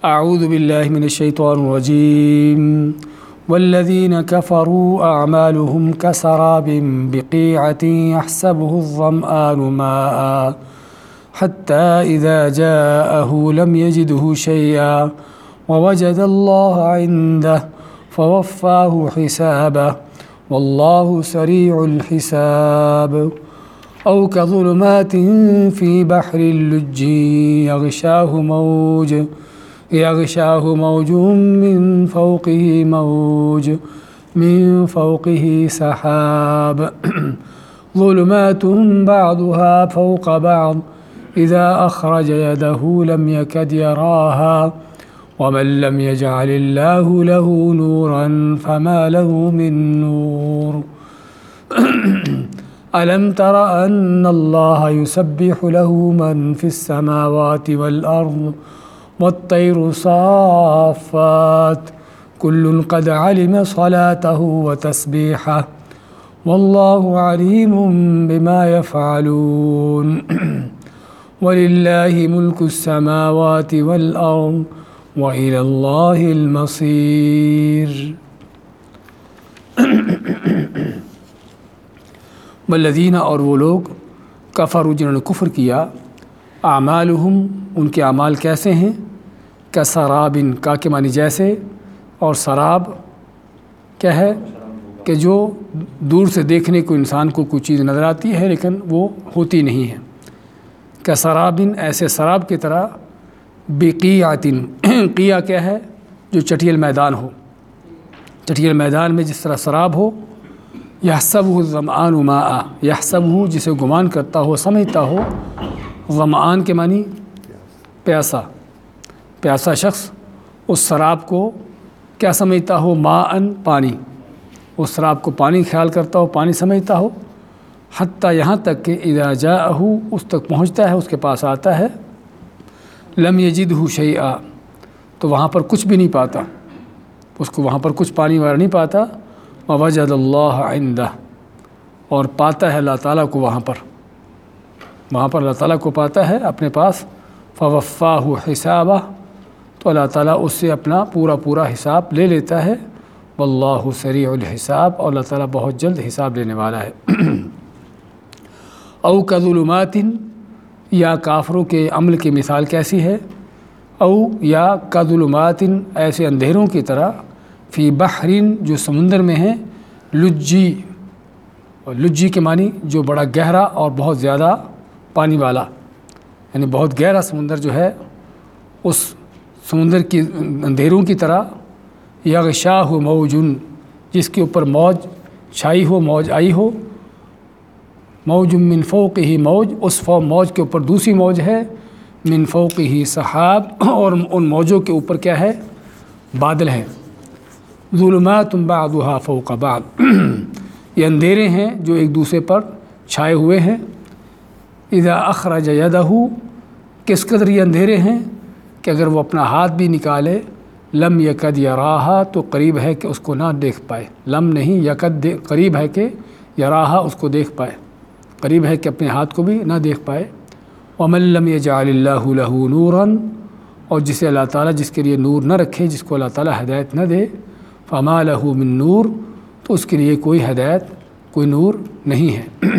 اعوذ باللہ من الشیطان الرجیم والذین كفروا اعمالهم كسراب بقيعة يحسبه الظمآن ماء حتى إذا جاءه لم يجده شيئا ووجد الله عنده فوفاه حسابه والله سريع الحساب أو كظلمات في بحر اللج يغشاه موج من فوقه سحاب ظلمات بعضها فوق بعض إذا أخرج يده لم يكد يراها ومن لم يجعل الله له نورا فما له من نور ألم تر أن الله يسبح له من في السماوات والأرض والطير صافات كل قد علم صلاته وتسبيحه والله عليم بما يفعلون ولله ملك السماوات والأرض وإلى الله المصير والذین اور وہ لوگ کفروا جنہوں نے کفر کیا اعمالہم ان کے اعمال کیسے ہیں کسراب کا کے معنی جیسے اور سراب کیا ہے کہ جو دور سے دیکھنے کو انسان کو کوئی چیز نظر آتی ہے لیکن وہ ہوتی نہیں ہے کسراب ایسے سراب کی طرح بقیعۃ قیع کیا ہے جو چٹیل میدان ہو چٹیل میدان میں جس طرح سراب ہو یحسبہ الظمآن ماء یحسبہ جسے گمان کرتا ہو سمجھتا ہو ظمآن کے معنی پیاسا شخص اس سراب کو کیا سمجھتا ہو ماء پانی اس سراب کو پانی خیال کرتا ہو پانی سمجھتا ہو حتیٰ یہاں تک کہ اذا جاءہ اس تک پہنچتا ہے اس کے پاس آتا ہے لم یجدہ شیئا تو وہاں پر کچھ بھی نہیں پاتا اس کو وہاں پر کچھ پانی وغیرہ نہیں پاتا ووجد اللہ عندہ اور پاتا ہے اللہ تعالیٰ کو وہاں پر اللہ تعالیٰ کو پاتا ہے اپنے پاس فوفاہ حسابہ تو اللہ تعالیٰ اس سے اپنا پورا حساب لے لیتا ہے واللہ سریع الحساب اور اللہ تعالیٰ بہت جلد حساب لینے والا ہے او کظلمات یا کافروں کے عمل کی مثال کیسی ہے او یا کظلمات ایسے اندھیروں کی طرح فی بحرین جو سمندر میں ہیں لجی کے معنی جو بڑا گہرا اور بہت زیادہ پانی والا یعنی بہت گہرا سمندر جو ہے اس سمندر کی اندھیروں کی طرح یغشاہ موج جس کے اوپر موج چھائی ہو موج آئی ہو موج من فوقہ موج اس موج کے اوپر دوسری موج ہے من فوقہ سحاب اور ان موجوں کے اوپر کیا ہے بادل ہیں ظلمات بعضها فوق بعض یہ اندھیرے ہیں جو ایک دوسرے پر چھائے ہوئے ہیں اذا اخرج یدہ کس قدر یہ اندھیرے ہیں کہ اگر وہ اپنا ہاتھ بھی نکالے لم یکد یراہا تو قریب ہے کہ اس کو نہ دیکھ پائے لم نہیں یکد قریب ہے کہ یراہا اس کو دیکھ پائے قریب ہے کہ اپنے ہاتھ کو بھی نہ دیکھ پائے ومن لم یجعل اللہ لہ نورا اور جسے اللہ تعالیٰ جس کے لیے نور نہ رکھے جس کو اللہ تعالیٰ ہدایت نہ دے فما لہ من نور تو اس کے لیے کوئی ہدایت کوئی نور نہیں ہے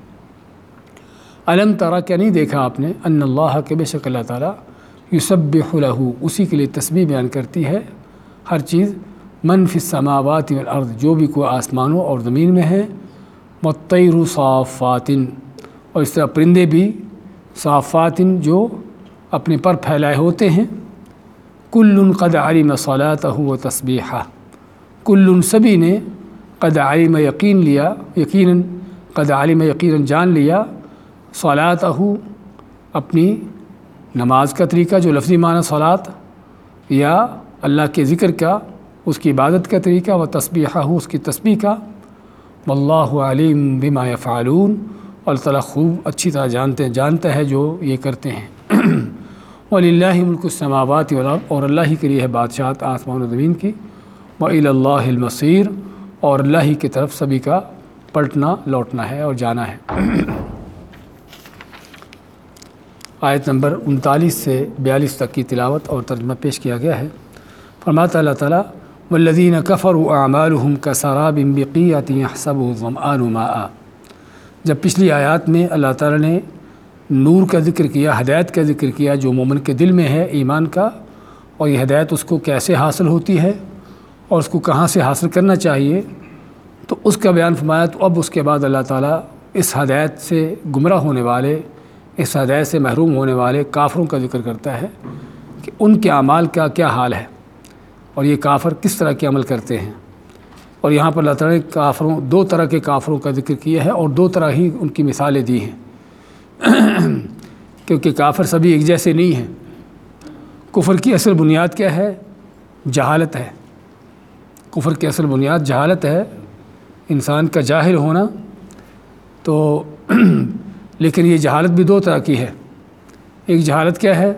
الم ترى کیا نہیں دیکھا آپ نے ان اللہ کہ بے شک اللہ تعالیٰ یسبح لہ اسی کے لیے تسبیح بیان کرتی ہے ہر چیز من فی السماوات والارض جو بھی کوئی آسمانوں اور زمین میں ہے والطیر صافات اور اس طرح پرندے بھی صافات جو اپنے پر پھیلائے ہوتے ہیں کل قد علم صلاتہ و تسبیحہ کل سبھی نے قد علم یقیناً قد علم یقیناً جان لیا صلاتہ اپنی نماز کا طریقہ جو لفظی معنی صلات یا اللہ کے ذکر کا اس کی عبادت کا طریقہ و تسبیحہ اس کی تسبیح کا واللہ علیم بما یفعلون اور اللہ تعالیٰ خوب اچھی طرح جانتا ہے جو یہ کرتے ہیں وَلِلَّهِ مُلْكُ السَّمَاوَاتِ وَالْأَرْضِ اور اللہ ہی کے لیے ہے بادشاہت آسمان و زمین کی وَإِلَى اللَّهِ الْمَصِيرُ اور اللہ ہی کی طرف سبھی کا پلٹنا لوٹنا ہے اور جانا ہے آیت نمبر 39 سے 42 تک کی تلاوت اور ترجمہ پیش کیا گیا ہے۔ فرماتا اللہ تعالیٰ والذین کفروا اعمالهم کسراب بقیعۃ یحسبہ الظمآن ماء۔ جب پچھلی آیات میں اللہ تعالیٰ نے نور کا ذکر کیا، ہدایت کا ذکر کیا جو مومن کے دل میں ہے ایمان کا، اور یہ ہدایت اس کو کیسے حاصل ہوتی ہے اور اس کو کہاں سے حاصل کرنا چاہیے، تو اس کا بیان فرمایا۔ تو اب اس کے بعد اللہ تعالیٰ اس ہدایت سے گمراہ ہونے والے، اس ہدایت سے محروم ہونے والے کافروں کا ذکر کرتا ہے کہ ان کے اعمال کا کیا حال ہے اور یہ کافر کس طرح کے عمل کرتے ہیں۔ اور یہاں پر اللہ تعالیٰ نے کافروں، دو طرح کے کافروں کا ذکر کیا ہے اور دو طرح ہی ان کی مثالیں دی ہیں کیونکہ کافر سبھی ایک جیسے نہیں ہیں۔ کفر کی اصل بنیاد کیا ہے؟ جہالت ہے۔ کفر کی اصل بنیاد جہالت ہے، انسان کا جاہل ہونا۔ تو لیکن یہ جہالت بھی دو طرح کی ہے۔ ایک جہالت کیا ہے؟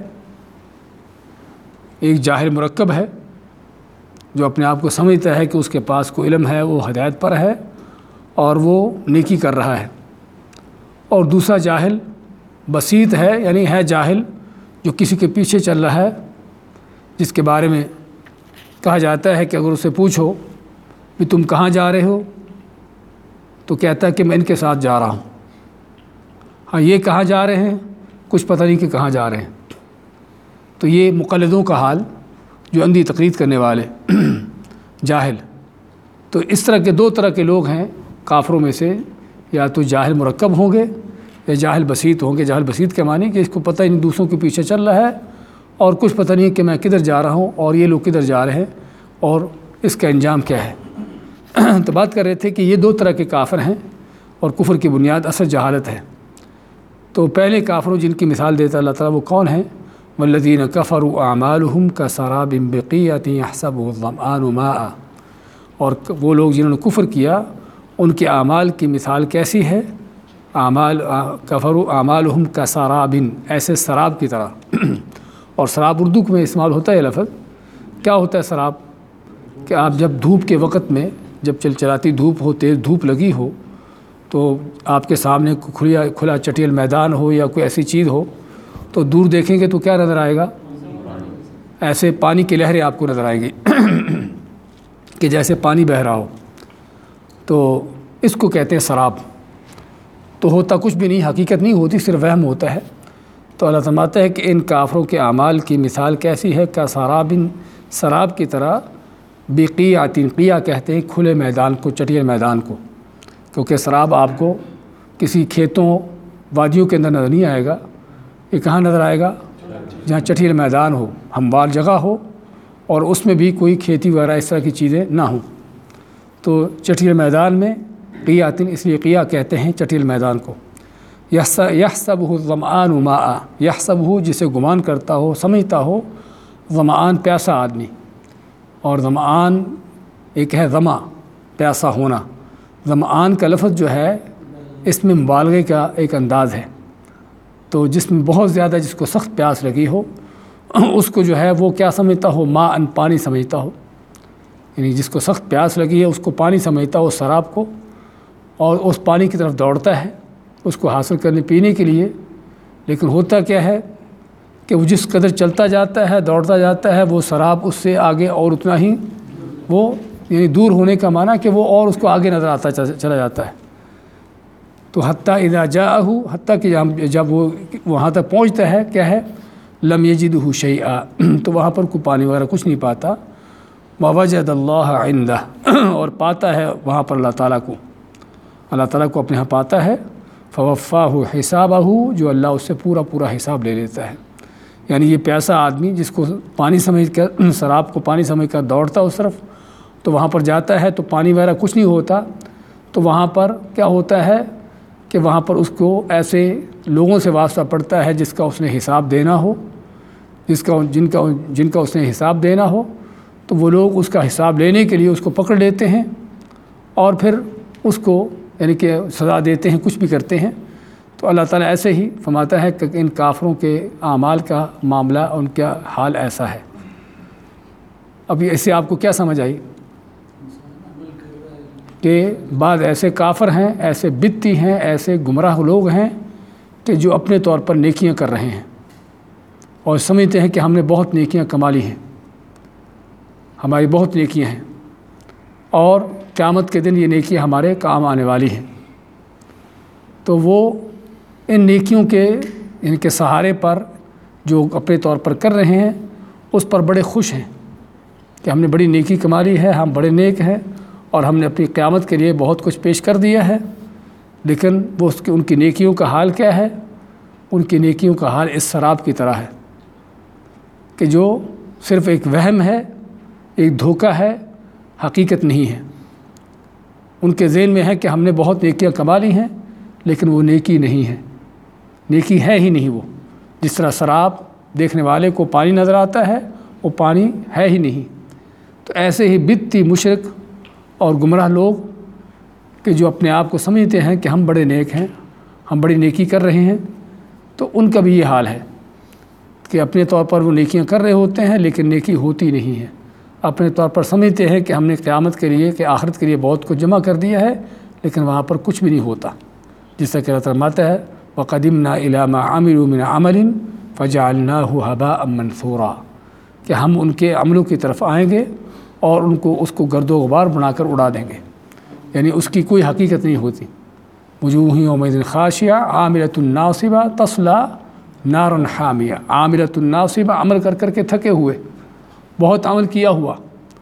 ایک جاہل مرکب ہے جو اپنے آپ کو سمجھتا ہے کہ اس کے پاس کوئی علم ہے، وہ ہدایت پر ہے اور وہ نیکی کر رہا ہے۔ اور دوسرا جاہل بسیط ہے، یعنی ہے جاہل جو کسی کے پیچھے چل رہا ہے، جس کے بارے میں کہا جاتا ہے کہ اگر اسے پوچھو کہ تم کہاں جا رہے ہو تو کہتا ہے کہ میں ان کے ساتھ جا رہا ہوں۔ ہاں یہ کہاں جا رہے ہیں کچھ پتہ نہیں کہ کہاں جا رہے ہیں۔ تو یہ مقلدوں کا حال، جو اندھی تقلید کرنے والے جاہل۔ تو اس طرح کے دو طرح کے لوگ ہیں کافروں میں سے، یا تو جاہل مرکب ہوں گے یا جاہل بسیط ہوں گے۔ جاہل بسیط کے معنی کہ اس کو پتہ ہی نہیں دوسروں کے پیچھے چل رہا ہے اور کچھ پتہ نہیں کہ میں کدھر جا رہا ہوں اور یہ لوگ کدھر جا رہے ہیں اور اس کا انجام کیا ہے۔ تو بات کر رہے تھے کہ یہ دو طرح کے کافر ہیں اور کفر کی بنیاد اصل جہالت ہے۔ تو پہلے کافروں جن کی مثال دیتا اللہ تعالیٰ وہ کون ہیں؟ والذین کفروا اعمالهم کسراب بقیعۃ یحسبہ الظمآن ماء۔ اور وہ لوگ جنہوں نے کفر کیا ان کے اعمال کی مثال کیسی ہے؟ کفروا اعمالهم کسراب، ایسے سراب کی طرح۔ اور سراب اردو میں استعمال ہوتا ہے یہ لفظ۔ کیا ہوتا ہے سراب؟ کہ آپ جب دھوپ کے وقت میں، جب چلچلاتی دھوپ ہو، تیز دھوپ لگی ہو، تو آپ کے سامنے کھلا چٹیل میدان ہو یا کوئی ایسی چیز ہو تو دور دیکھیں گے تو کیا نظر آئے گا؟ ایسے پانی کی لہریں آپ کو نظر آئیں گی کہ جیسے پانی بہہ رہا ہو۔ تو اس کو کہتے ہیں سراب۔ تو ہوتا کچھ بھی نہیں، حقیقت نہیں ہوتی، صرف وہم ہوتا ہے۔ تو اللہ فرماتا ہے کہ ان کافروں کے اعمال کی مثال کیسی ہے؟ کا سراب کی طرح، بقیعۃ، قیع کہتے ہیں کھلے میدان کو، چٹیل میدان کو، کیونکہ سراب آپ کو کسی کھیتوں وادیوں کے اندر نظر نہیں آئے گا۔ یہ کہاں نظر آئے گا؟ جہاں چٹیل میدان ہو، ہموار جگہ ہو اور اس میں بھی کوئی کھیتی وغیرہ اس طرح کی چیزیں نہ ہوں۔ تو چٹیل میدان میں قیعۃ، اس لیے قیع کہتے ہیں چٹیل میدان کو۔ یحسبہ الظمآن ماء، یحسبہ جسے گمان کرتا ہو، سمجھتا ہو، ظمآن پیاسا آدمی، اور ظمآن ایک ہے ظما، پیاسا ہونا۔ ظمآن کا لفظ جو ہے اس میں مبالغے کا ایک انداز ہے۔ تو جس میں بہت زیادہ، جس کو سخت پیاس لگی ہو، اس کو جو ہے وہ کیا سمجھتا ہو؟ ماء، پانی سمجھتا ہو۔ یعنی جس کو سخت پیاس لگی ہے اس کو پانی سمجھتا ہو، سراب کو، اور اس پانی کی طرف دوڑتا ہے اس کو حاصل کرنے، پینے کے لیے۔ لیکن ہوتا کیا ہے کہ وہ جس قدر چلتا جاتا ہے، دوڑتا جاتا ہے، وہ سراب اس سے آگے اور اتنا ہی، وہ یعنی دور ہونے کا معنی کہ وہ اور اس کو آگے نظر آتا چلا جاتا ہے۔ تو حتیٰ اذا جاءہ، حتیٰ کہ جب وہ وہاں تک پہنچتا ہے، کیا ہے؟ لم یجدہ شیئا، تو وہاں پر کوئی پانی وغیرہ کچھ نہیں پاتا۔ ووجد اللہ عندہ، اور پاتا ہے وہاں پر اللہ تعالیٰ کو، اللہ تعالیٰ کو اپنے ہاں پاتا ہے۔ فوفاہ حسابہ، جو اللہ اس سے پورا حساب لے لیتا ہے۔ یعنی یہ پیاسا آدمی جس کو پانی سمجھ کر، سراب کو پانی سمجھ کر دوڑتا اس طرف، تو وہاں پر جاتا ہے تو پانی وغیرہ کچھ نہیں ہوتا، تو وہاں پر کیا ہوتا ہے کہ وہاں پر اس کو ایسے لوگوں سے واسطہ پڑتا ہے جس کا اس نے حساب دینا ہو، جن کا اس نے حساب دینا ہو، تو وہ لوگ اس کا حساب لینے کے لیے اس کو پکڑ لیتے ہیں اور پھر اس کو یعنی کہ سزا دیتے ہیں، کچھ بھی کرتے ہیں۔ تو اللہ تعالیٰ ایسے ہی فرماتا ہے کہ ان کافروں کے اعمال کا معاملہ، ان کا حال ایسا ہے۔ اب اس سے آپ کو کیا سمجھ آئی؟ کہ بعض ایسے کافر ہیں، ایسے بدتی ہیں، ایسے گمراہ لوگ ہیں کہ جو اپنے طور پر نیکیاں کر رہے ہیں، اور سمجھتے ہیں کہ ہم نے بہت نیکیاں کما لی ہیں، ہماری بہت نیکیاں ہیں اور قیامت کے دن یہ نیکیاں ہمارے کام آنے والی ہیں، تو وہ ان نیکیوں کے ان کے سہارے پر جو اپنے طور پر کر رہے ہیں اس پر بڑے خوش ہیں کہ ہم نے بڑی نیکی کما لی ہے، ہم بڑے نیک ہیں اور ہم نے اپنی قیامت کے لیے بہت کچھ پیش کر دیا ہے۔ لیکن وہ ان کی نیکیوں کا حال کیا ہے؟ ان کی نیکیوں کا حال اس سراب کی طرح ہے کہ جو صرف ایک وہم ہے، ایک دھوکہ ہے، حقیقت نہیں ہے۔ ان کے ذہن میں ہے کہ ہم نے بہت نیکیاں کما لی ہیں، لیکن وہ نیکی نہیں ہے، نیکی ہے ہی نہیں وہ۔ جس طرح سراب دیکھنے والے کو پانی نظر آتا ہے، وہ پانی ہے ہی نہیں۔ تو ایسے ہی بدعتی مشرک اور گمراہ لوگ کہ جو اپنے آپ کو سمجھتے ہیں کہ ہم بڑے نیک ہیں، ہم بڑی نیکی کر رہے ہیں، تو ان کا بھی یہ حال ہے کہ اپنے طور پر وہ نیکیاں کر رہے ہوتے ہیں لیکن نیکی ہوتی نہیں ہے۔ اپنے طور پر سمجھتے ہیں کہ ہم نے قیامت کے لیے کہ آخرت کے لیے بہت کچھ جمع کر دیا ہے، لیکن وہاں پر کچھ بھی نہیں ہوتا۔ جس طرح کہ اللہ فرماتا ہے وَقَدِمْنَا إِلَىٰ مَا عَمِلُوا مِنْ عَمَلٍ فَجَعَلْنَاهُ هَبَاءً مَنْثُورًا، کہ ہم ان کے عملوں کی طرف آئیں گے اور اس کو گرد و غبار بنا کر اڑا دیں گے، یعنی اس کی کوئی حقیقت نہیں ہوتی۔ وجوہ یومئذ خاشعہ عاملۃ ناصبہ تصلی نارا حامیہ، عاملۃ ناصبہ، عمل کر کر کے تھکے ہوئے، بہت عمل کیا ہوا،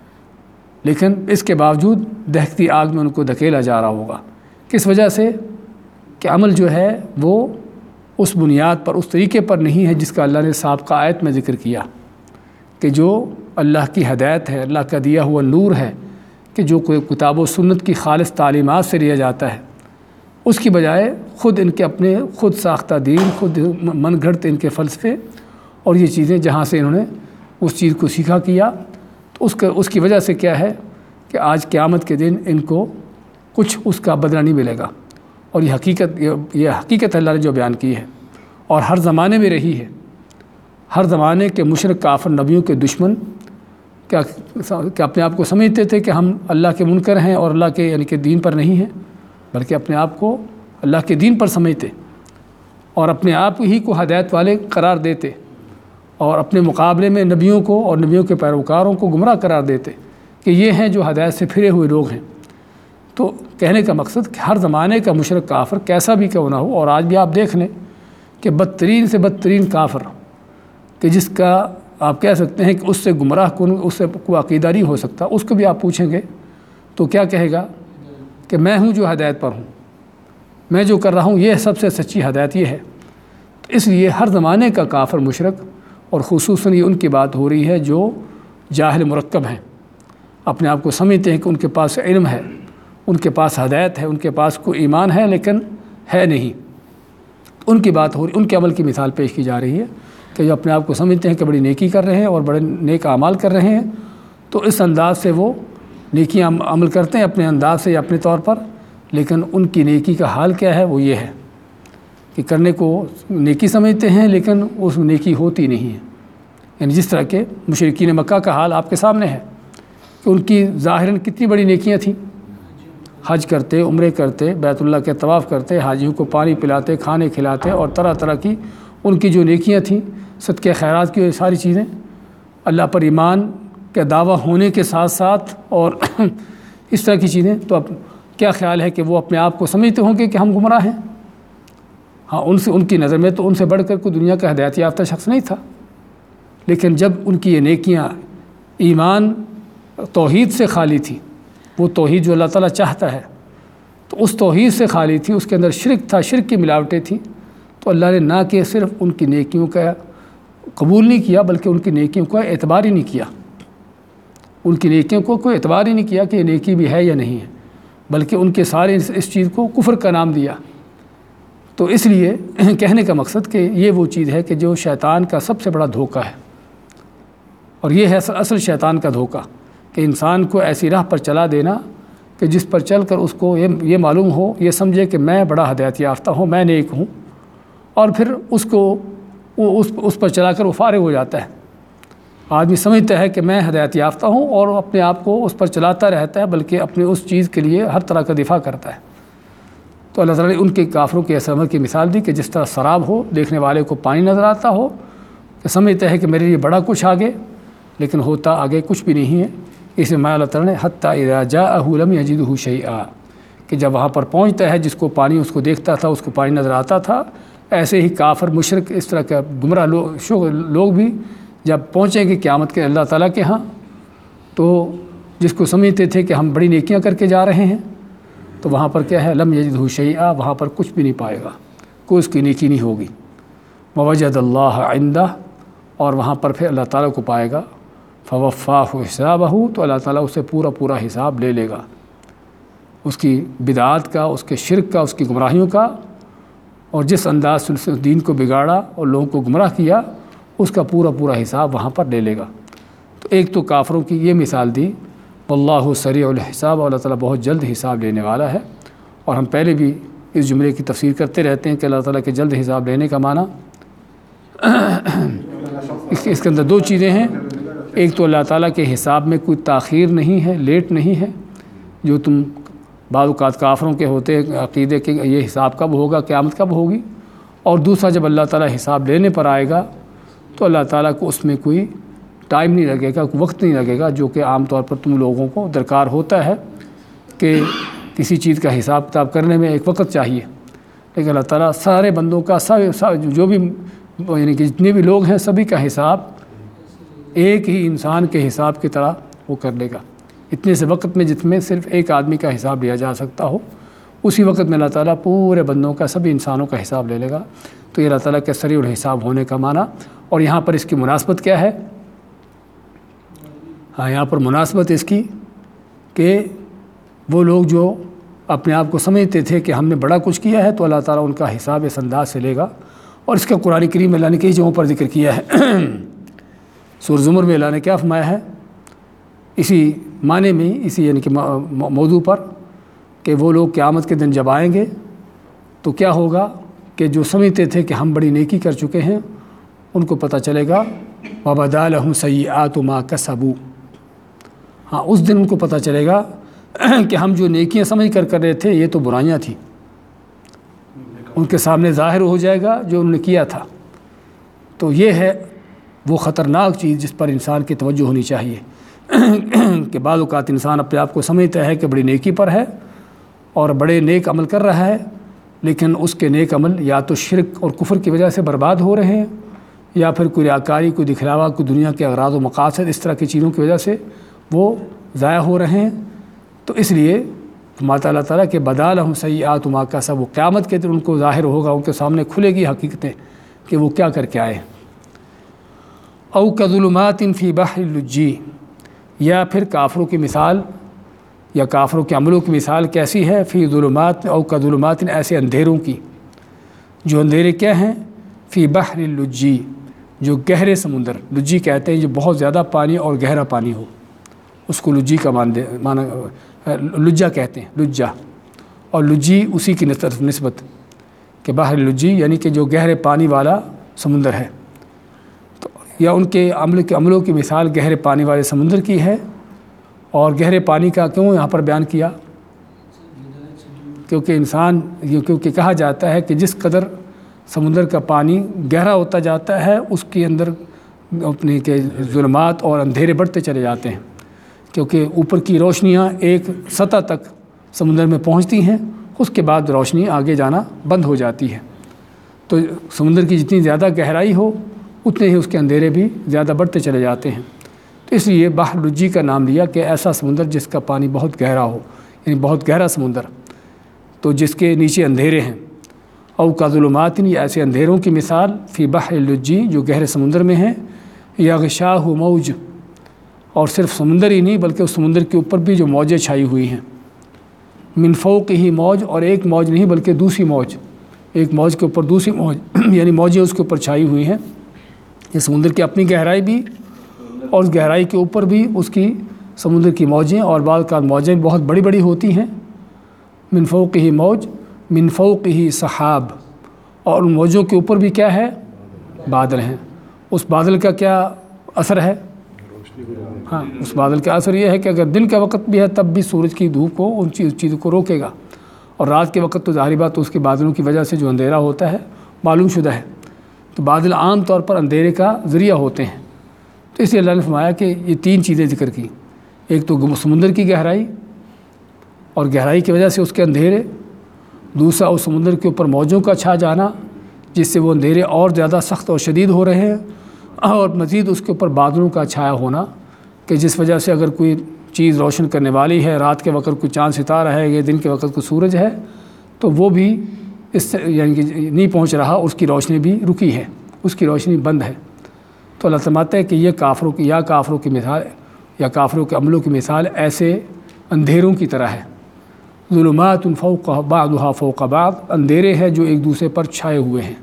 لیکن اس کے باوجود دہکتی آگ میں ان کو دھکیلا جا رہا ہوگا۔ کس وجہ سے؟ کہ عمل جو ہے وہ اس بنیاد پر، اس طریقے پر نہیں ہے جس کا اللہ نے سابقہ آیت میں ذکر کیا کہ جو اللہ کی ہدایت ہے، اللہ کا دیا ہوا نور ہے، کہ جو کوئی کتاب و سنت کی خالص تعلیمات سے لیا جاتا ہے، اس کی بجائے خود ان کے اپنے خود ساختہ دین، خود من گھڑت ان کے فلسفے اور یہ چیزیں جہاں سے انہوں نے اس چیز کو سیکھا کیا، تو اس کی وجہ سے کیا ہے کہ آج قیامت کے دن ان کو کچھ اس کا بدلہ نہیں ملے گا۔ اور یہ حقیقت اللہ نے جو بیان کی ہے اور ہر زمانے میں رہی ہے۔ ہر زمانے کے مشرک کافر نبیوں کے دشمن کیا اپنے آپ کو سمجھتے تھے کہ ہم اللہ کے منکر ہیں اور اللہ کے یعنی کہ دین پر نہیں ہیں، بلکہ اپنے آپ کو اللہ کے دین پر سمجھتے اور اپنے آپ ہی کو ہدایت والے قرار دیتے اور اپنے مقابلے میں نبیوں کو اور نبیوں کے پیروکاروں کو گمراہ قرار دیتے کہ یہ ہیں جو ہدایت سے پھرے ہوئے لوگ ہیں۔ تو کہنے کا مقصد کہ ہر زمانے کا مشرک کافر کیسا بھی کیوں نہ ہو، اور آج بھی آپ دیکھ لیں کہ بدترین سے بدترین کافر کہ جس کا آپ کہہ سکتے ہیں کہ اس سے گمراہ کن، اس سے کوئی عقیدہ نہیں ہو سکتا، اس کو بھی آپ پوچھیں گے تو کیا کہے گا کہ میں ہوں جو ہدایت پر ہوں، میں جو کر رہا ہوں یہ سب سے سچی ہدایت یہ ہے۔ تو اس لیے ہر زمانے کا کافر مشرک، اور خصوصاً یہ ان کی بات ہو رہی ہے جو جاہل مرکب ہیں، اپنے آپ کو سمجھتے ہیں کہ ان کے پاس علم ہے، ان کے پاس ہدایت ہے، ان کے پاس کوئی ایمان ہے لیکن ہے نہیں، ان کی بات ہو رہی، ان کے عمل کی مثال پیش کی جا رہی ہے کہ جو اپنے آپ کو سمجھتے ہیں کہ بڑی نیکی کر رہے ہیں اور بڑے نیک اعمال کر رہے ہیں، تو اس انداز سے وہ نیکیاں عمل کرتے ہیں اپنے انداز سے یا اپنے طور پر، لیکن ان کی نیکی کا حال کیا ہے؟ وہ یہ ہے کہ کرنے کو نیکی سمجھتے ہیں لیکن اس نیکی ہوتی نہیں ہے۔ یعنی جس طرح کے مشرکین مکہ کا حال آپ کے سامنے ہے کہ ان کی ظاہراً کتنی بڑی نیکیاں تھیں، حج کرتے، عمرے کرتے، بیت اللہ کے طواف کرتے، حاجیوں کو پانی پلاتے، کھانے کھلاتے، اور طرح طرح کی ان کی جو نیکیاں تھیں، صدقہ خیرات کی ساری چیزیں، اللہ پر ایمان کا دعویٰ ہونے کے ساتھ ساتھ اور اس طرح کی چیزیں، تو اب کیا خیال ہے کہ وہ اپنے آپ کو سمجھتے ہوں گے کہ ہم گمراہ ہیں؟ ہاں، ان کی نظر میں تو ان سے بڑھ کر کوئی دنیا کا ہدایت یافتہ شخص نہیں تھا، لیکن جب ان کی یہ نیکیاں ایمان توحید سے خالی تھی، وہ توحید جو اللہ تعالیٰ چاہتا ہے، تو اس توحید سے خالی تھی، اس کے اندر شرک تھا، شرک کی ملاوٹیں تھیں، تو اللہ نے نہ کہ صرف ان کی نیکیوں کا قبول نہیں کیا بلکہ ان کی نیکیوں کا اعتبار ہی نہیں کیا، ان کی نیکیوں کو کوئی اعتبار ہی نہیں کیا کہ یہ نیکی بھی ہے یا نہیں ہے، بلکہ ان کے سارے اس چیز کو کفر کا نام دیا۔ تو اس لیے کہنے کا مقصد کہ یہ وہ چیز ہے کہ جو شیطان کا سب سے بڑا دھوکہ ہے، اور یہ ہے اصل شیطان کا دھوکہ کہ انسان کو ایسی راہ پر چلا دینا کہ جس پر چل کر اس کو یہ معلوم ہو، یہ سمجھے کہ میں بڑا ہدایت یافتہ ہوں، میں نیک ہوں، اور پھر اس پر چلا کر وہ فارغ ہو جاتا ہے۔ آدمی سمجھتا ہے کہ میں ہدایت یافتہ ہوں اور اپنے آپ کو اس پر چلاتا رہتا ہے، بلکہ اپنے اس چیز کے لیے ہر طرح کا دفاع کرتا ہے۔ تو اللہ تعالیٰ نے ان کے کافروں کے ایسے عمل کی مثال دی کہ جس طرح سراب ہو، دیکھنے والے کو پانی نظر آتا ہو، کہ سمجھتا ہے کہ میرے لیے بڑا کچھ آگے، لیکن ہوتا آگے کچھ بھی نہیں ہے۔ اس میں اللہ تعالیٰ نے حتیٰ اذا جاءہ لم یجدہ شیئا، کہ جب وہاں پر پہنچتا ہے جس کو پانی اس کو دیکھتا تھا، اس کو پانی نظر آتا تھا، ایسے ہی کافر مشرک اس طرح کا گمراہ لوگ بھی جب پہنچیں گے قیامت کے اللہ تعالیٰ کے ہاں، تو جس کو سمجھتے تھے کہ ہم بڑی نیکیاں کر کے جا رہے ہیں، تو وہاں پر کیا ہے، لم یجدہ شیئا، وہاں پر کچھ بھی نہیں پائے گا، کوئی اس کی نیکی نہیں ہوگی۔ ووجد اللہ عندہ، اور وہاں پر پھر اللہ تعالیٰ کو پائے گا، فوفاہ حسابہ، تو اللہ تعالیٰ اسے پورا حساب لے لے گا، اس کی بدعات کا، اس کے شرک کا، اس کی گمراہیوں کا، اور جس انداز سے اس نے دین کو بگاڑا اور لوگوں کو گمراہ کیا، اس کا پورا حساب وہاں پر لے لے گا۔ تو ایک تو کافروں کی یہ مثال دی، واللہ سریع الحساب، اور اللہ تعالیٰ بہت جلد حساب لینے والا ہے۔ اور ہم پہلے بھی اس جملے کی تفسیر کرتے رہتے ہیں کہ اللہ تعالیٰ کے جلد حساب لینے کا معنی اس کے اندر دو چیزیں ہیں۔ ایک تو اللہ تعالیٰ کے حساب میں کوئی تاخیر نہیں ہے، لیٹ نہیں ہے، جو تم بعض اوقات کافروں کے ہوتے عقیدے کہ یہ حساب کب ہوگا، قیامت کب ہوگی۔ اور دوسرا، جب اللہ تعالیٰ حساب لینے پر آئے گا تو اللہ تعالیٰ کو اس میں کوئی ٹائم نہیں لگے گا، کوئی وقت نہیں لگے گا، جو کہ عام طور پر تم لوگوں کو درکار ہوتا ہے کہ کسی چیز کا حساب کتاب کرنے میں ایک وقت چاہیے، لیکن اللہ تعالیٰ سارے بندوں کا جو بھی یعنی کہ جتنے بھی لوگ ہیں سبھی کا حساب ایک ہی انسان کے حساب کی طرح وہ کر لے گا۔ اتنے سے وقت میں جس میں صرف ایک آدمی کا حساب لیا جا سکتا ہو، اسی وقت میں اللہ تعالیٰ پورے بندوں کا، سبھی انسانوں کا حساب لے لے گا۔ تو یہ اللہ تعالیٰ کے سریع الحساب ہونے کا معنی۔ اور یہاں پر اس کی مناسبت کیا ہے؟ یہاں پر مناسبت اس کی کہ وہ لوگ جو اپنے آپ کو سمجھتے تھے کہ ہم نے بڑا کچھ کیا ہے، تو اللہ تعالیٰ ان کا حساب اس انداز سے لے گا۔ اور اس کا قرآن کریم میں اللہ نے کئی جگہوں پر ذکر کیا ہے۔ سورہ زمر میں اللہ نے کیا فرمایا ہے اسی معنی میں، اسی یعنی کہ موضوع پر، کہ وہ لوگ قیامت کے دن جب آئیں گے تو کیا ہوگا کہ جو سمجھتے تھے کہ ہم بڑی نیکی کر چکے ہیں، ان کو پتہ چلے گا وَبَدَا لَهُمْ سَيِّئَاتُ مَا كَسَبُوا، ہاں اس دن ان کو پتہ چلے گا کہ ہم جو نیکیاں سمجھ کر رہے تھے یہ تو برائیاں تھیں، ان کے سامنے ظاہر ہو جائے گا جو انہوں نے کیا تھا۔ تو یہ ہے وہ خطرناک چیز جس پر انسان کی توجہ ہونی چاہیے کہ بعض اوقات انسان اپنے آپ کو سمجھتا ہے کہ بڑی نیکی پر ہے اور بڑے نیک عمل کر رہا ہے، لیکن اس کے نیک عمل یا تو شرک اور کفر کی وجہ سے برباد ہو رہے ہیں، یا پھر کوئی ریاکاری، کوئی دکھلاوا، کوئی دنیا کے اغراض و مقاصد، اس طرح کی چیزوں کی وجہ سے وہ ضائع ہو رہے ہیں۔ تو اس لیے اللہ تعالیٰ کے بَدَا لَهُمْ سَيِّئَاتُ مَا كَسَبُوا، وہ قیامت کے دن ان کو ظاہر ہوگا، ان کے سامنے کھلے گی حقیقتیں کہ وہ کیا کر کے آئے۔ او كظلمات فی بحر اللجی، یا پھر کافروں کی مثال یا کافروں کے عملوں کی مثال کیسی ہے؟ فی ظلمات او كظلمات، ایسے اندھیروں کی، جو اندھیرے کیا ہیں؟ فی بحر اللجی، جو گہرے سمندر، لجی کہتے ہیں جو بہت زیادہ پانی اور گہرا پانی ہو، اس کو لجی کا معنی لجا کہتے ہیں، لجا، اور لجی اسی کی نسبت کہ بحر لجی یعنی کہ جو گہرے پانی والا سمندر ہے۔ تو یا ان کے عملوں کی مثال گہرے پانی والے سمندر کی ہے۔ اور گہرے پانی کا کیوں یہاں پر بیان کیا؟ کیونکہ کہا جاتا ہے کہ جس قدر سمندر کا پانی گہرا ہوتا جاتا ہے، اس کے اندر اپنے کے ظلمات اور اندھیرے بڑھتے چلے جاتے ہیں، کیونکہ اوپر کی روشنیاں ایک سطح تک سمندر میں پہنچتی ہیں، اس کے بعد روشنی آگے جانا بند ہو جاتی ہے۔ تو سمندر کی جتنی زیادہ گہرائی ہو اتنے ہی اس کے اندھیرے بھی زیادہ بڑھتے چلے جاتے ہیں۔ تو اس لیے بحر لجی کا نام لیا کہ ایسا سمندر جس کا پانی بہت گہرا ہو، یعنی بہت گہرا سمندر، تو جس کے نیچے اندھیرے ہیں۔ او کظلمات، یہ ایسے اندھیروں کی مثال فی بحر لجی، جو گہرے سمندر میں ہیں، یغشاہ موج، اور صرف سمندر ہی نہیں بلکہ اس سمندر کے اوپر بھی جو موجیں چھائی ہوئی ہیں، من فوقہ موج، اور ایک موج نہیں بلکہ دوسری موج، ایک موج کے اوپر دوسری موج یعنی موجیں اس کے اوپر چھائی ہوئی ہیں۔ یہ سمندر کی اپنی گہرائی بھی اور اس گہرائی کے اوپر بھی اس کی سمندر کی موجیں، اور بعض کا موجیں بہت بڑی بڑی ہوتی ہیں۔ من فوقہ موج، من فوقہ سحاب، اور ان موجوں کے اوپر بھی کیا ہے؟ بادل ہیں۔ اس بادل کا کیا اثر ہے؟ ہاں، اس بادل کا اثر یہ ہے کہ اگر دن کا وقت بھی ہے تب بھی سورج کی دھوپ کو ان چیزوں کو روکے گا، اور رات کے وقت تو ظاہری بات تو اس کے بادلوں کی وجہ سے جو اندھیرا ہوتا ہے معلوم شدہ ہے۔ تو بادل عام طور پر اندھیرے کا ذریعہ ہوتے ہیں۔ تو اس لیے اللہ نے فرمایا کہ یہ 3 چیزیں ذکر کی، ایک تو سمندر کی گہرائی اور گہرائی کی وجہ سے اس کے اندھیرے، دوسرا اس سمندر کے اوپر موجوں کا چھا جانا جس سے وہ اندھیرے اور زیادہ سخت اور شدید ہو رہے ہیں، اور مزید اس کے اوپر بادلوں کا چھایا ہونا کہ جس وجہ سے اگر کوئی چیز روشن کرنے والی ہے، رات کے وقت کوئی چاند ستارہ ہے یا دن کے وقت کوئی سورج ہے، تو وہ بھی اس سے یعنی کہ نہیں پہنچ رہا، اس کی روشنی بھی رکی ہے، اس کی روشنی بند ہے۔ تو اللہ فرماتا ہے کہ یہ کافروں کی مثال یا کافروں کے عملوں کی مثال ایسے اندھیروں کی طرح ہے۔ ظلمات فوق بعضها فوق بعض، اندھیرے ہیں جو ایک دوسرے پر چھائے ہوئے ہیں۔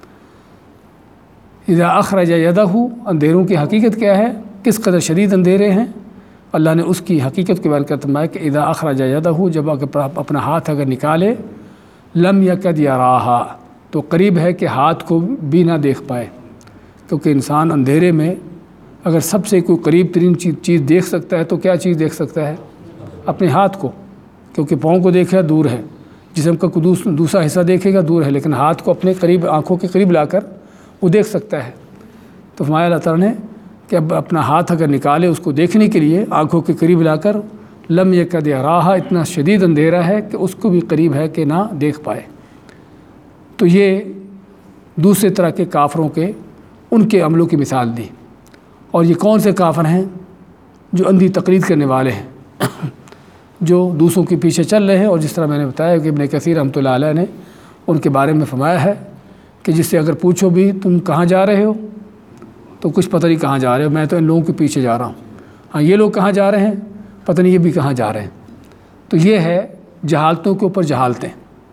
اذا اخرج یدہ، اندھیروں کی حقیقت کیا ہے، کس قدر شدید اندھیرے ہیں، اللہ نے اس کی حقیقت کے بیان کرتا ہے کہ اذا اخرج یدہ، جب اپنا ہاتھ اگر نکالے، لم یکد یراہا، تو قریب ہے کہ ہاتھ کو بھی نہ دیکھ پائے، کیونکہ انسان اندھیرے میں اگر سب سے کوئی قریب ترین چیز دیکھ سکتا ہے تو کیا چیز دیکھ سکتا ہے، اپنے ہاتھ کو، کیونکہ پاؤں کو دیکھے دور ہے، جسم کا دوسرا حصہ دیکھے گا دور ہے، لیکن ہاتھ کو اپنے قریب، آنکھوں کے قریب لا کر وہ دیکھ سکتا ہے۔ تو فرمایا اللہ تعالیٰ نے کہ اب اپنا ہاتھ اگر نکالے اس کو دیکھنے کے لیے، آنکھوں کے قریب لا کر، لم یکد یراہا، اتنا شدید اندھیرا ہے کہ اس کو بھی قریب ہے کہ نہ دیکھ پائے۔ تو یہ دوسرے طرح کے کافروں کے ان کے عملوں کی مثال دی۔ اور یہ کون سے کافر ہیں؟ جو اندھی تقلید کرنے والے ہیں، جو دوسروں کے پیچھے چل رہے ہیں، اور جس طرح میں نے بتایا کہ ابن کثیر رحمۃ اللہ علیہ نے ان کے بارے میں فرمایا ہے کہ جس سے اگر پوچھو بھی تم کہاں جا رہے ہو تو کچھ پتہ نہیں کہاں جا رہے ہو، میں تو ان لوگوں کے پیچھے جا رہا ہوں، ہاں یہ لوگ کہاں جا رہے ہیں پتہ نہیں، یہ بھی کہاں جا رہے ہیں۔ تو یہ ہے جہالتوں کے اوپر جہالتیں۔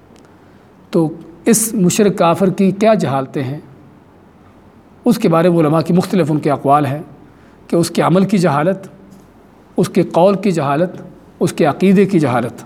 تو اس مشرک کافر کی کیا جہالتیں ہیں، اس کے بارے میں علماء کی مختلف ان کے اقوال ہیں کہ اس کے عمل کی جہالت، اس کے قول کی جہالت، اس کے عقیدے کی جہالت،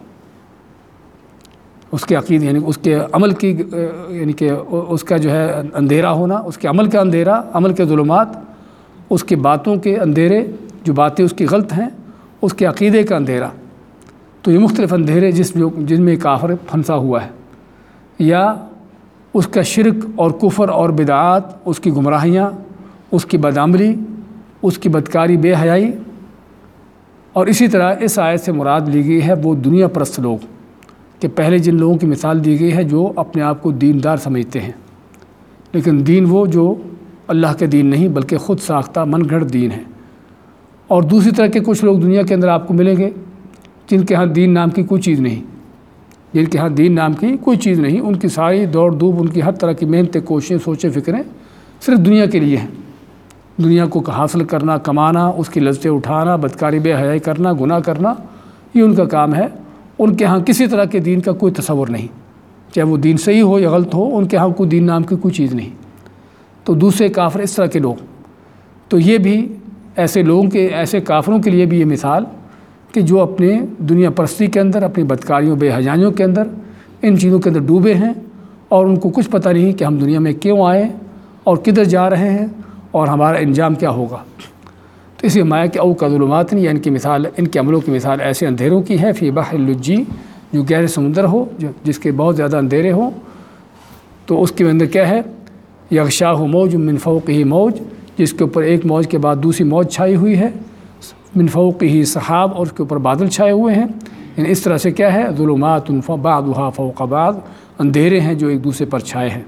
اس کے عقیدے یعنی اس کے عمل کی یعنی کہ اس کا جو ہے اندھیرا ہونا، اس کے عمل کا اندھیرا، عمل کے ظلمات، اس کی باتوں کے اندھیرے، جو باتیں اس کی غلط ہیں، اس کے عقیدے کا اندھیرا۔ تو یہ مختلف اندھیرے جن میں کافر پھنسا ہوا ہے، یا اس کا شرک اور کفر اور بدعات، اس کی گمراہیاں، اس کی بدعملی، اس کی بدکاری، بے حیائی۔ اور اسی طرح اس آیت سے مراد لی گئی ہے وہ دنیا پرست لوگ، کہ پہلے جن لوگوں کی مثال دی گئی ہے جو اپنے آپ کو دیندار سمجھتے ہیں، لیکن دین وہ جو اللہ کے دین نہیں بلکہ خود ساختہ من گھڑت دین ہے۔ اور دوسری طرح کے کچھ لوگ دنیا کے اندر آپ کو ملیں گے جن کے ہاں دین نام کی کوئی چیز نہیں، جن کے ہاں دین نام کی کوئی چیز نہیں، ان کی ساری دوڑ دھوپ، ان کی ہر طرح کی محنتیں، کوششیں، سوچیں، فکریں صرف دنیا کے لیے ہیں۔ دنیا کو حاصل کرنا، کمانا، اس کی لذتیں اٹھانا، بدکاری، بے حیائی کرنا، گناہ کرنا، یہ ان کا کام ہے۔ ان کے ہاں کسی طرح کے دین کا کوئی تصور نہیں، چاہے وہ دین صحیح ہو یا غلط ہو، ان کے ہاں کوئی دین نام کی کوئی چیز نہیں۔ تو دوسرے کافر اس طرح کے لوگ، تو یہ بھی ایسے لوگوں کے، ایسے کافروں کے لیے بھی یہ مثال کہ جو اپنے دنیا پرستی کے اندر، اپنی بدکاریوں، بے حیائیوں کے اندر، ان چیزوں کے اندر ڈوبے ہیں، اور ان کو کچھ پتہ نہیں کہ ہم دنیا میں کیوں آئے اور کدھر جا رہے ہیں اور ہمارا انجام کیا ہوگا۔ تو اسی مایا کہ او کا ظلمات، یا ان کی مثال، ان کے عملوں کی مثال ایسے اندھیروں کی ہے، فی بحر اللجی، جو گہرے سمندر ہو، جس کے بہت زیادہ اندھیرے ہوں، تو اس کے اندر کیا ہے، یغشاہ موج من فوقہ موج، جس کے اوپر ایک موج کے بعد دوسری موج چھائی ہوئی ہے، من فوقہ سحاب، اور اس کے اوپر بادل چھائے ہوئے ہیں۔ یعنی اس طرح سے کیا ہے، ظلمات بعضها فوق بعض، اندھیرے ہیں جو ایک دوسرے پر چھائے ہیں،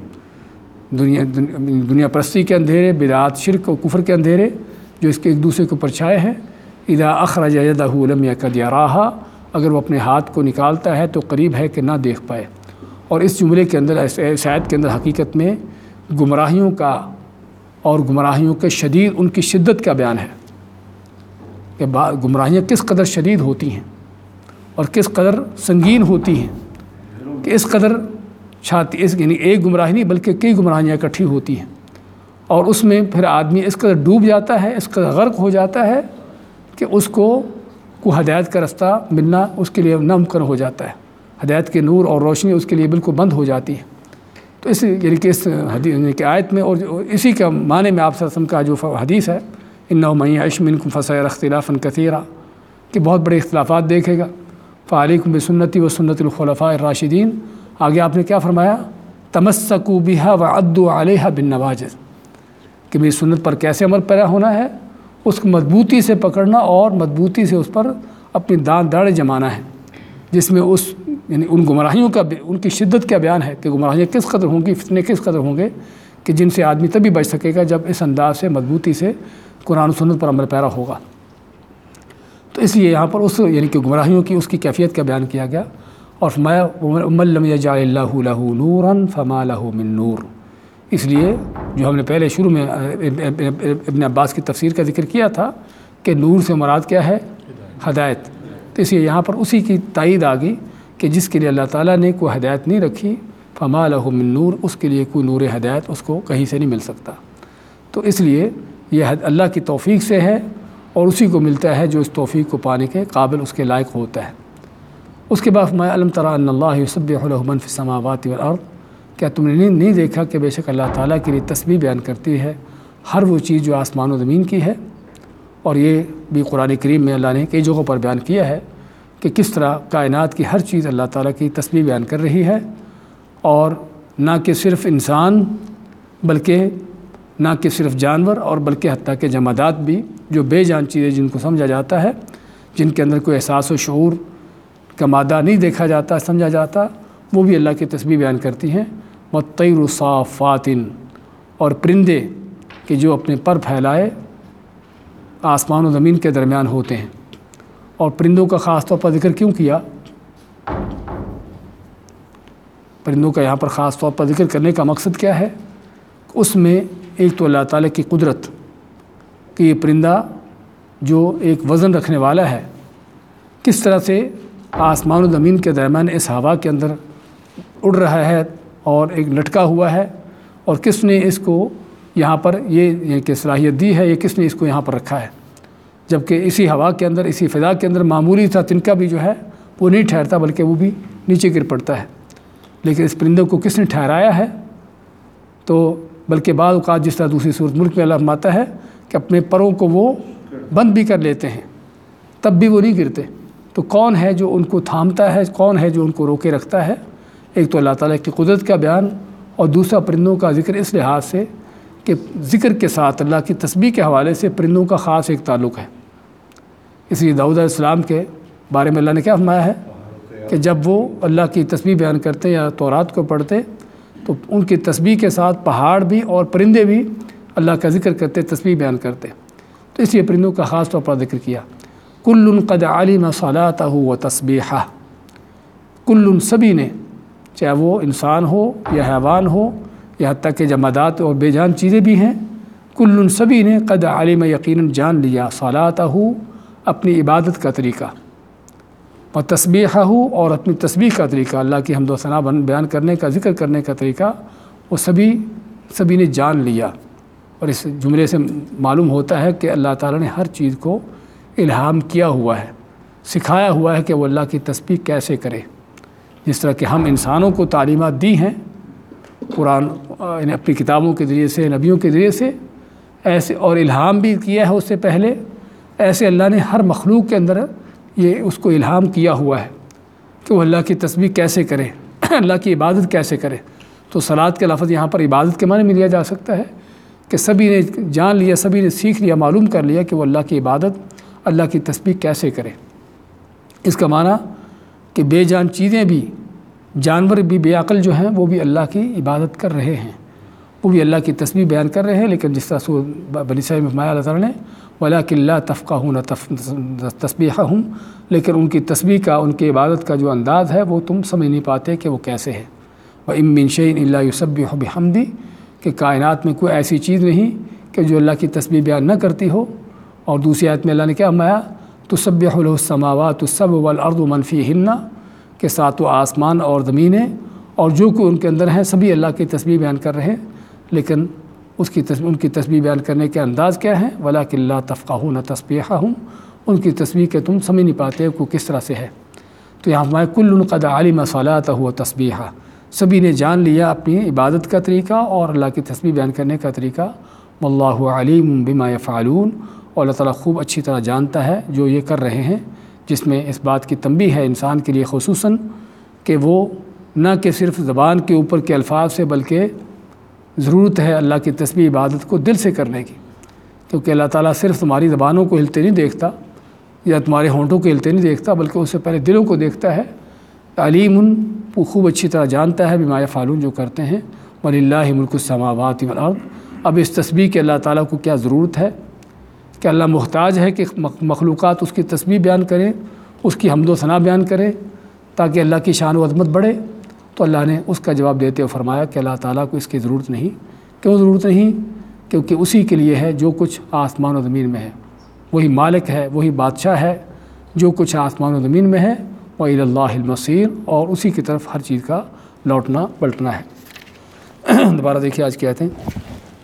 دنیا پرستی کے اندھیرے، بدعات، شرک اور کفر کے اندھیرے جو اس کے ایک دوسرے کے اوپر چھائے ہیں۔ اذا اخرج یدہ لم یکد یراہا، اگر وہ اپنے ہاتھ کو نکالتا ہے تو قریب ہے کہ نہ دیکھ پائے۔ اور اس جملے کے اندر، اس آیت کے اندر حقیقت میں گمراہیوں کا اور گمراہیوں کے شدید، ان کی شدت کا بیان ہے کہ گمراہیاں کس قدر شدید ہوتی ہیں اور کس قدر سنگین ہوتی ہیں، کہ اس قدر یعنی ایک گمراہی نہیں بلکہ کئی گمراہیاں اکٹھی ہوتی ہیں، اور اس میں پھر آدمی اس قدر ڈوب جاتا ہے، اس قدر غرق ہو جاتا ہے کہ اس کو ہدایت کا رستہ ملنا اس کے لیے ناممکن ہو جاتا ہے، ہدایت کے نور اور روشنی اس کے لیے بالکل بند ہو جاتی ہے۔ تو اس یعنی کہ اس حدیث یعنی کہ آیت میں، اور اسی کا معنی میں آپ صلی اللہ علیہ وسلم کا جو حدیث ہے، انہ من یعش منکم فسیری اختلافا کثیرا، کہ بہت بڑے اختلافات دیکھے گا، فعلیکم بسنتی و سنت الخلفاء الراشدین۔ آگے آپ نے کیا فرمایا تمسکوا بہا وعضوا علیہا بالنواجذ، کہ میری سنت پر کیسے عمل پیرا ہونا ہے، اس کو مضبوطی سے پکڑنا اور مضبوطی سے اس پر اپنی داڑیں جمانا ہے، جس میں یعنی ان گمراہیوں کا ان کی شدت کا بیان ہے کہ گمراہیاں کس قدر ہوں گی، فتنے کس قدر ہوں گے، کہ جن سے آدمی تبھی بچ سکے گا جب اس انداز سے مضبوطی سے قرآن و سنت پر عمل پیرا ہوگا۔ تو اس لیے یہاں پر یعنی کہ گمراہیوں کی اس کی کیفیت کا بیان کیا گیا، اور فرمایا وَمَن لَّمْ يَجْعَلِ اللَّهُ لَهُ نُورًا فَمَا لَهُ مِن نُور۔ اس لیے جو ہم نے پہلے شروع میں ابن عباس کی تفسیر کا ذکر کیا تھا کہ نور سے مراد کیا ہے، ہدایت، تو اس لیے یہاں پر اسی کی تائید آ گئی کہ جس کے لیے اللہ تعالیٰ نے کوئی ہدایت نہیں رکھی، فما لہ من نور، اس کے لیے کوئی نور ہدایت اس کو کہیں سے نہیں مل سکتا۔ تو اس لیے یہ اللہ کی توفیق سے ہے، اور اسی کو ملتا ہے جو اس توفیق کو پانے کے قابل، اس کے لائق ہوتا ہے۔ اس کے بعد فرمایا الم تری ان اللہ یسبح لہ من فی السماوات والارض، کیا تم نے نہیں دیکھا کہ بے شک اللہ تعالیٰ کے لیے تسبیح بیان کرتی ہے ہر وہ چیز جو آسمان و زمین کی ہے۔ اور یہ بھی قرآن کریم میں اللہ نے کئی جگہوں پر بیان کیا ہے کہ کس طرح کائنات کی ہر چیز اللہ تعالیٰ کی تسبیح بیان کر رہی ہے، اور نہ کہ صرف انسان، بلکہ نہ کہ صرف جانور، اور بلکہ حتیٰ کہ جمادات بھی، جو بے جان چیزیں جن کو سمجھا جاتا ہے، جن کے اندر کوئی احساس و شعور کا مادہ نہیں دیکھا جاتا، سمجھا جاتا، وہ بھی اللہ کی تسبیح بیان کرتی ہیں۔ وَالطَّيْرُ صَافَّاتٍ، اور پرندے کہ جو اپنے پر پھیلائے آسمان و زمین کے درمیان ہوتے ہیں۔ اور پرندوں کا خاص طور پر ذکر کیوں کیا؟ پرندوں کا یہاں پر خاص طور پر ذکر کرنے کا مقصد کیا ہے؟ اس میں ایک تو اللہ تعالیٰ کی قدرت کہ یہ پرندہ جو ایک وزن رکھنے والا ہے، کس طرح سے آسمان و زمین کے درمیان اس ہوا کے اندر اڑ رہا ہے اور ایک لٹکا ہوا ہے، اور کس نے اس کو یہاں پر یہ کہ صلاحیت دی ہے، یہ کس نے اس کو یہاں پر رکھا ہے، جبکہ اسی ہوا کے اندر، اسی فضا کے اندر معمولی سا تنکا بھی جو ہے وہ نہیں ٹھہرتا، بلکہ وہ بھی نیچے گر پڑتا ہے۔ لیکن اس پرندوں کو کس نے ٹھہرایا ہے؟ تو بلکہ بعض اوقات جس طرح دوسری صورت ملک میں اللہ فرماتا ہے کہ اپنے پروں کو وہ بند بھی کر لیتے ہیں، تب بھی وہ نہیں گرتے۔ تو کون ہے جو ان کو تھامتا ہے، کون ہے جو ان کو روکے رکھتا ہے؟ ایک تو اللہ تعالیٰ کی قدرت کا بیان، اور دوسرا پرندوں کا ذکر اس لحاظ سے کہ ذکر کے ساتھ اللہ کی تسبیح کے حوالے سے پرندوں کا خاص ایک تعلق ہے۔ اس لیے داؤد علیہ السلام کے بارے میں اللہ نے کیا فرمایا ہے کہ جب وہ اللہ کی تسبیح بیان کرتے یا تورات کو پڑھتے تو ان کی تسبیح کے ساتھ پہاڑ بھی اور پرندے بھی اللہ کا ذکر کرتے، تسبیح بیان کرتے۔ تو اس لیے پرندوں کا خاص طور پر ذکر کیا۔ کل قد علم صلاتہ و تسبیحہ، کل سبھی نے، چاہے وہ انسان ہو یا حیوان ہو یا حتیٰ کہ جمادات اور بے جان چیزیں بھی ہیں، کل سبھی نے قد علم یقیناً جان لیا صلاتہ اپنی عبادت کا طریقہ، و تسبیحہ اور اپنی تسبیح کا طریقہ، اللہ کی حمد و ثنا بیان کرنے کا، ذکر کرنے کا طریقہ، وہ سبھی نے جان لیا۔ اور اس جملے سے معلوم ہوتا ہے کہ اللہ تعالیٰ نے ہر چیز کو الہام کیا ہوا ہے، سکھایا ہوا ہے کہ وہ اللہ کی تسبیح کیسے کرے۔ جس طرح کہ ہم انسانوں کو تعلیمات دی ہیں قرآن اپنی کتابوں کے ذریعے سے، نبیوں کے ذریعے سے، ایسے اور الہام بھی کیا ہے اس سے پہلے، ایسے اللہ نے ہر مخلوق کے اندر یہ اس کو الہام کیا ہوا ہے کہ وہ اللہ کی تسبیح کیسے کرے، اللہ کی عبادت کیسے کرے۔ تو صلاۃ کے لفظ یہاں پر عبادت کے معنی میں لیا جا سکتا ہے کہ سبھی نے جان لیا، سبھی نے سیکھ لیا، معلوم کر لیا کہ وہ اللہ کی عبادت، اللہ کی تسبیح کیسے کرے۔ اس کا معنی کہ بے جان چیزیں بھی، جانور بھی، بے عقل جو ہیں، وہ بھی اللہ کی عبادت کر رہے ہیں، وہ بھی اللہ کی تسبیح بیان کر رہے ہیں۔ لیکن جس طرح بنی اسرائیل میں فرمایا اللہ تعالیٰ نے وَلَٰكِن لَا تَفْقَهُونَ تَسْبِيحَهُمْ، لیکن ان کی تسبیح کا، ان کی عبادت کا جو انداز ہے وہ تم سمجھ نہیں پاتے کہ وہ کیسے ہے۔ وَإِن مِّن شَيْءٍ إِلَّا يُسَبِّحُ بِحَمْدِهِ، کہ کائنات میں کوئی ایسی چیز نہیں کہ جو اللہ کی تسبیح بیان نہ کرتی ہو۔ اور دوسری آیت میں اللہ نے کیا فرمایا؟ تُسَبِّحُ لَهُ السَّمَاوَاتُ السَّبْعُ وَالْأَرْضُ وَمَن فِيهِنَّ، کہ ساتوں آسمان اور زمینیں اور جو کوئی ان کے اندر ہیں سبھی اللہ کی تسبیح بیان کر رہے ہیں، لیکن ان کی تسبیح بیان کرنے کے انداز کیا ہیں؟ وَلَٰكِن لَا تَفْقَهُونَ تَسْبِيحَهُمْ، ان کی تسبیح کے تم سمجھ نہیں پاتے کو کس طرح سے ہے۔ تو یہاں ہمارے کل قد علم صلاتہ و تسبیحہ، سبھی نے جان لیا اپنی عبادت کا طریقہ اور اللہ کی تسبیح بیان کرنے کا طریقہ۔ واللہ علیم بما یفعلون، اور اللہ تعالیٰ خوب اچھی طرح جانتا ہے جو یہ کر رہے ہیں، جس میں اس بات کی تنبیہ ہے انسان کے لیے خصوصاً کہ وہ نہ کہ صرف زبان کے اوپر کے الفاظ سے، بلکہ ضرورت ہے اللہ کی تسبیح عبادت کو دل سے کرنے کی، کیونکہ اللہ تعالیٰ صرف تمہاری زبانوں کو ہلتے نہیں دیکھتا یا تمہارے ہونٹوں کو ہلتے نہیں دیکھتا، بلکہ اس سے پہلے دلوں کو دیکھتا ہے۔ علیم، وہ خوب اچھی طرح جانتا ہے بما یفعلون، جو کرتے ہیں۔ وَلِلَّهِ مُلْكُ السَّمَاوَاتِ وَالْأَرْضِ، اب اس تسبیح کے اللہ تعالیٰ کو کیا ضرورت ہے کہ اللہ محتاج ہے کہ مخلوقات اس کی تسبیح بیان کریں، اس کی حمد و ثنا بیان کریں تاکہ اللہ کی شان و عظمت بڑھے؟ تو اللہ نے اس کا جواب دیتے ہوئے فرمایا کہ اللہ تعالیٰ کو اس کی ضرورت نہیں۔ کیوں ضرورت نہیں؟ کیونکہ اسی کے لیے ہے جو کچھ آسمان و زمین میں ہے، وہی مالک ہے، وہی بادشاہ ہے، جو کچھ آسمان و زمین میں ہے۔ وَإِلَى اللَّهِ الْمَصِيرُ، اور اسی کی طرف ہر چیز کا لوٹنا پلٹنا ہے۔ دوبارہ دیکھیے آج کی آیتیں۔